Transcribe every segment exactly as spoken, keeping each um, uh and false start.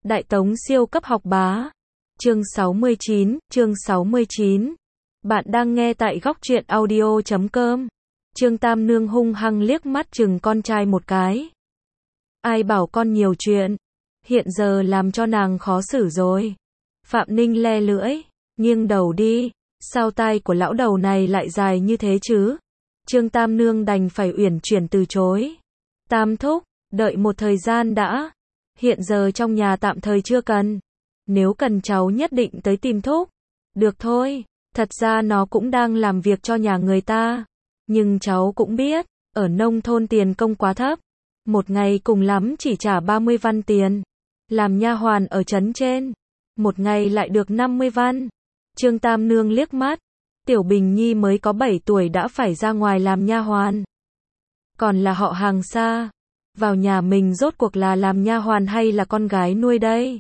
Đại Tống siêu cấp học bá. Chương sáu mươi chín, chương sáu mươi chín. Bạn đang nghe tại góc truyện audio chấm com. Trương Tam Nương hung hăng liếc mắt chừng con trai một cái. Ai bảo con nhiều chuyện, hiện giờ làm cho nàng khó xử rồi. Phạm Ninh le lưỡi, nghiêng đầu đi, sao tai của lão đầu này lại dài như thế chứ? Trương Tam Nương đành phải uyển chuyển từ chối. Tam thúc, đợi một thời gian đã. Hiện giờ trong nhà tạm thời chưa cần. Nếu cần cháu nhất định tới tìm thúc. Được thôi, thật ra nó cũng đang làm việc cho nhà người ta. Nhưng cháu cũng biết, ở nông thôn tiền công quá thấp. Một ngày cùng lắm chỉ trả ba mươi văn tiền. Làm nha hoàn ở trấn trên, một ngày lại được năm mươi văn. Trương Tam Nương liếc mắt. Tiểu Bình Nhi mới có bảy tuổi đã phải ra ngoài làm nha hoàn. Còn là họ hàng xa. Vào nhà mình rốt cuộc là làm nha hoàn hay là con gái nuôi đây?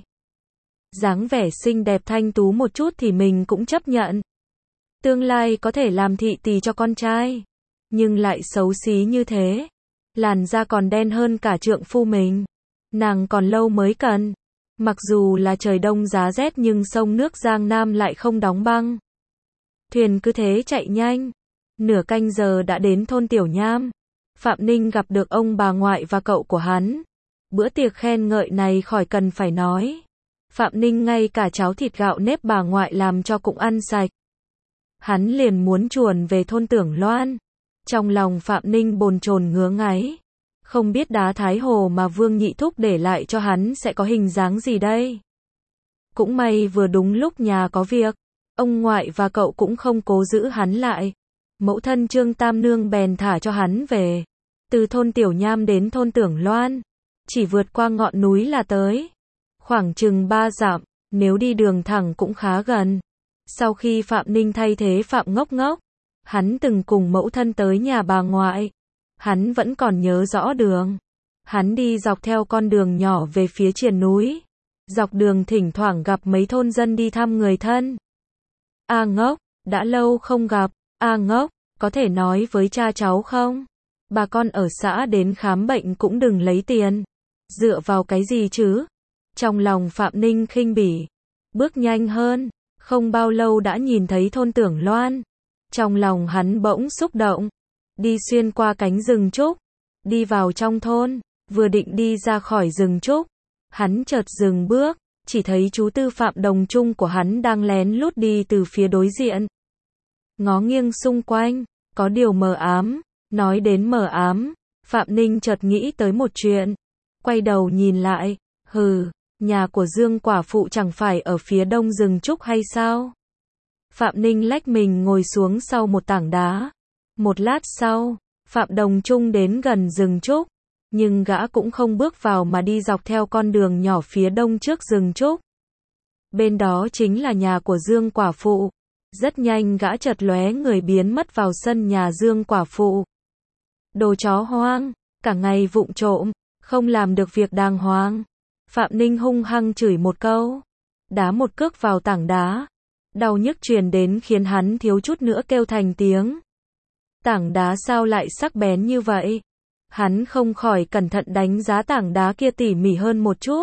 Dáng vẻ xinh đẹp thanh tú một chút thì mình cũng chấp nhận. Tương lai có thể làm thị tỳ cho con trai. Nhưng lại xấu xí như thế. Làn da còn đen hơn cả trượng phu mình. Nàng còn lâu mới cần. Mặc dù là trời đông giá rét nhưng sông nước Giang Nam lại không đóng băng. Thuyền cứ thế chạy nhanh. Nửa canh giờ đã đến thôn Tiểu Nham. Phạm Ninh gặp được ông bà ngoại và cậu của hắn. Bữa tiệc khen ngợi này khỏi cần phải nói. Phạm Ninh ngay cả cháo thịt gạo nếp bà ngoại làm cho cũng ăn sạch. Hắn liền muốn chuồn về thôn Tưởng Loan. Trong lòng Phạm Ninh bồn chồn ngứa ngáy. Không biết đá Thái Hồ mà Vương Nhị Thúc để lại cho hắn sẽ có hình dáng gì đây. Cũng may vừa đúng lúc nhà có việc. Ông ngoại và cậu cũng không cố giữ hắn lại. Mẫu thân Trương Tam Nương bèn thả cho hắn về. Từ thôn Tiểu Nham đến thôn Tưởng Loan. Chỉ vượt qua ngọn núi là tới. Khoảng chừng ba dặm, nếu đi đường thẳng cũng khá gần. Sau khi Phạm Ninh thay thế Phạm Ngốc Ngốc, hắn từng cùng mẫu thân tới nhà bà ngoại. Hắn vẫn còn nhớ rõ đường. Hắn đi dọc theo con đường nhỏ về phía triền núi. Dọc đường thỉnh thoảng gặp mấy thôn dân đi thăm người thân. A Ngốc, đã lâu không gặp. A Ngốc, có thể nói với cha cháu không? Bà con ở xã đến khám bệnh cũng đừng lấy tiền. Dựa vào cái gì chứ? Trong lòng Phạm Ninh khinh bỉ. Bước nhanh hơn. Không bao lâu đã nhìn thấy thôn Tưởng Loan. Trong lòng hắn bỗng xúc động. Đi xuyên qua cánh rừng trúc. Đi vào trong thôn. Vừa định đi ra khỏi rừng trúc. Hắn chợt dừng bước. Chỉ thấy chú Tư Phạm đồng chung của hắn đang lén lút đi từ phía đối diện. Ngó nghiêng xung quanh. Có điều mờ ám. Nói đến mờ ám. Phạm Ninh chợt nghĩ tới một chuyện. Quay đầu nhìn lại. Hừ. Nhà của Dương quả phụ chẳng phải ở phía đông rừng trúc hay sao? Phạm Ninh lách mình ngồi xuống sau một tảng đá. Một lát sau, Phạm Đồng Trung đến gần rừng trúc. Nhưng gã cũng không bước vào mà đi dọc theo con đường nhỏ phía đông trước rừng trúc. Bên đó chính là nhà của Dương quả phụ. Rất nhanh gã chợt lóe người biến mất vào sân nhà Dương quả phụ. Đồ chó hoang, cả ngày vụng trộm, không làm được việc đàng hoàng. Phạm Ninh hung hăng chửi một câu. Đá một cước vào tảng đá. Đau nhức truyền đến khiến hắn thiếu chút nữa kêu thành tiếng. Tảng đá sao lại sắc bén như vậy? Hắn không khỏi cẩn thận đánh giá tảng đá kia tỉ mỉ hơn một chút.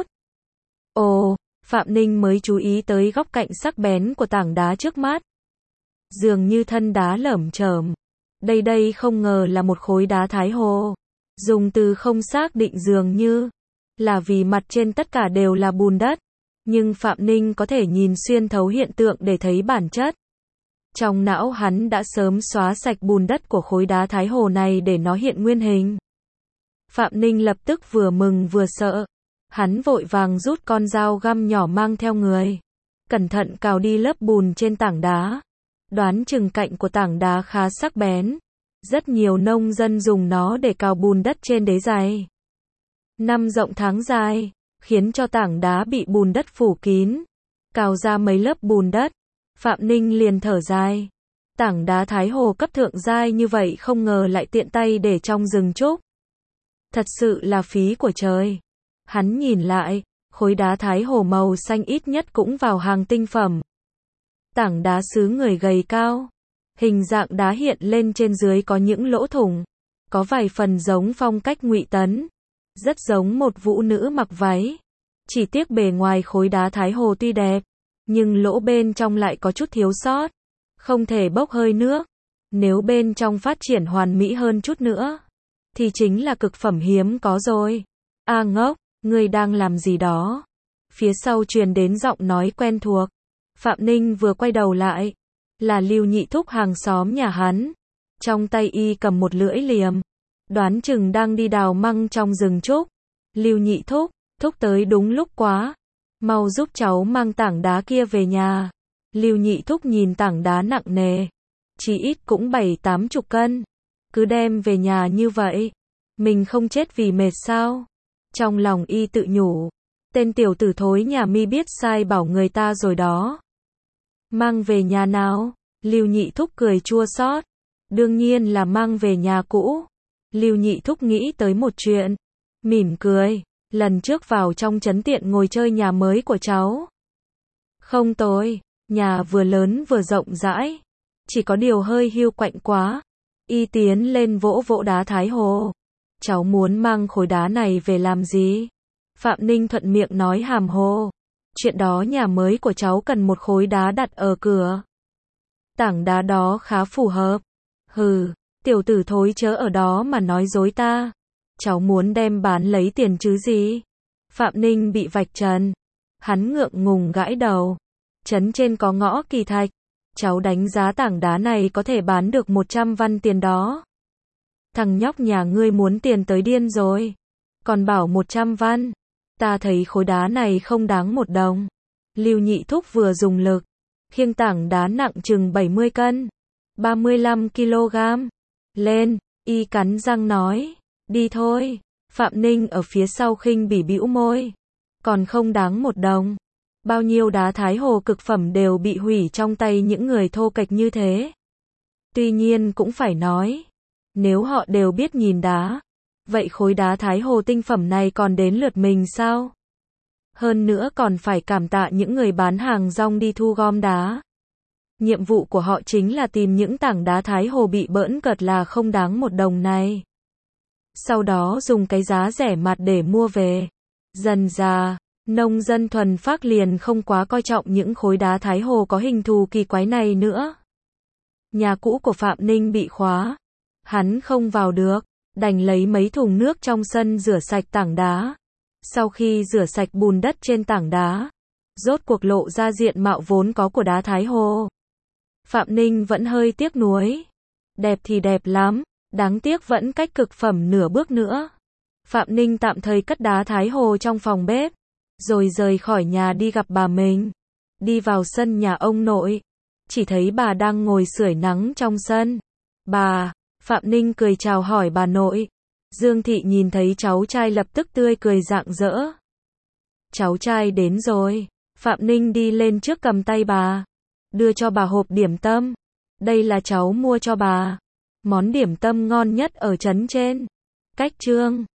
Ồ, Phạm Ninh mới chú ý tới góc cạnh sắc bén của tảng đá trước mắt. Dường như thân đá lởm chởm. Đây đây không ngờ là một khối đá Thái Hồ. Dùng từ không xác định dường như là vì mặt trên tất cả đều là bùn đất. Nhưng Phạm Ninh có thể nhìn xuyên thấu hiện tượng để thấy bản chất. Trong não hắn đã sớm xóa sạch bùn đất của khối đá Thái Hồ này để nó hiện nguyên hình. Phạm Ninh lập tức vừa mừng vừa sợ. Hắn vội vàng rút con dao găm nhỏ mang theo người. Cẩn thận cào đi lớp bùn trên tảng đá. Đoán chừng cạnh của tảng đá khá sắc bén. Rất nhiều nông dân dùng nó để cào bùn đất trên đế dày. Năm rộng tháng dài, khiến cho tảng đá bị bùn đất phủ kín. Cào ra mấy lớp bùn đất. Phạm Ninh liền thở dài. Tảng đá Thái Hồ cấp thượng giai như vậy không ngờ lại tiện tay để trong rừng trúc. Thật sự là phí của trời. Hắn nhìn lại, khối đá Thái Hồ màu xanh ít nhất cũng vào hàng tinh phẩm. Tảng đá sứ người gầy cao. Hình dạng đá hiện lên trên dưới có những lỗ thủng. Có vài phần giống phong cách Ngụy Tấn. Rất giống một vũ nữ mặc váy. Chỉ tiếc bề ngoài khối đá Thái Hồ tuy đẹp, nhưng lỗ bên trong lại có chút thiếu sót, không thể bốc hơi nước. Nếu bên trong phát triển hoàn mỹ hơn chút nữa, thì chính là cực phẩm hiếm có rồi. A ngốc, ngươi đang làm gì đó? Phía sau truyền đến giọng nói quen thuộc. Phạm Ninh vừa quay đầu lại, là Lưu Nhị Thúc hàng xóm nhà hắn. Trong tay y cầm một lưỡi liềm, đoán chừng đang đi đào măng trong rừng trúc. Lưu Nhị Thúc, thúc tới đúng lúc quá, mau giúp cháu mang tảng đá kia về nhà. Lưu Nhị Thúc nhìn tảng đá nặng nề, chí ít cũng bảy tám chục cân, cứ đem về nhà như vậy, mình không chết vì mệt sao? Trong lòng y tự nhủ, tên tiểu tử thối nhà mi biết sai bảo người ta rồi đó. Mang về nhà nào? Lưu Nhị Thúc cười chua xót. Đương nhiên là mang về nhà cũ. Lưu Nhị Thúc nghĩ tới một chuyện, mỉm cười, lần trước vào trong trấn tiện ngồi chơi nhà mới của cháu. Không tồi, nhà vừa lớn vừa rộng rãi, chỉ có điều hơi hiu quạnh quá. Y tiến lên vỗ vỗ đá Thái Hồ. Cháu muốn mang khối đá này về làm gì? Phạm Ninh thuận miệng nói hàm hồ. Chuyện đó nhà mới của cháu cần một khối đá đặt ở cửa. Tảng đá đó khá phù hợp. Hừ, tiểu tử thối chớ ở đó mà nói dối ta. Cháu muốn đem bán lấy tiền chứ gì? Phạm Ninh bị vạch trần. Hắn ngượng ngùng gãi đầu. Trấn trên có ngõ Kỳ Thạch. Cháu đánh giá tảng đá này có thể bán được một trăm văn tiền đó. Thằng nhóc nhà ngươi muốn tiền tới điên rồi. Còn bảo một trăm văn. Ta thấy khối đá này không đáng một đồng. Lưu Nhị Thúc vừa dùng lực, khiêng tảng đá nặng chừng bảy mươi cân, ba mươi lăm ki lô gam. Lên, y cắn răng nói, đi thôi. Phạm Ninh ở phía sau khinh bỉ bĩu môi. Còn không đáng một đồng. Bao nhiêu đá Thái Hồ cực phẩm đều bị hủy trong tay những người thô kệch như thế. Tuy nhiên cũng phải nói, nếu họ đều biết nhìn đá, vậy khối đá Thái Hồ tinh phẩm này còn đến lượt mình sao? Hơn nữa còn phải cảm tạ những người bán hàng rong đi thu gom đá. Nhiệm vụ của họ chính là tìm những tảng đá Thái Hồ bị bỡn cợt là không đáng một đồng này. Sau đó dùng cái giá rẻ mạt để mua về. Dần dà, nông dân thuần phác liền không quá coi trọng những khối đá Thái Hồ có hình thù kỳ quái này nữa. Nhà cũ của Phạm Ninh bị khóa. Hắn không vào được, đành lấy mấy thùng nước trong sân rửa sạch tảng đá. Sau khi rửa sạch bùn đất trên tảng đá, rốt cuộc lộ ra diện mạo vốn có của đá Thái Hồ. Phạm Ninh vẫn hơi tiếc nuối. Đẹp thì đẹp lắm, đáng tiếc vẫn cách cực phẩm nửa bước nữa. Phạm Ninh tạm thời cất đá Thái Hồ trong phòng bếp, rồi rời khỏi nhà đi gặp bà mình. Đi vào sân nhà ông nội, chỉ thấy bà đang ngồi sưởi nắng trong sân. Bà, Phạm Ninh cười chào hỏi bà nội. Dương Thị nhìn thấy cháu trai lập tức tươi cười rạng rỡ. Cháu trai đến rồi. Phạm Ninh đi lên trước cầm tay bà, đưa cho bà hộp điểm tâm. Đây là cháu mua cho bà. Món điểm tâm ngon nhất ở trấn trên. Cách chương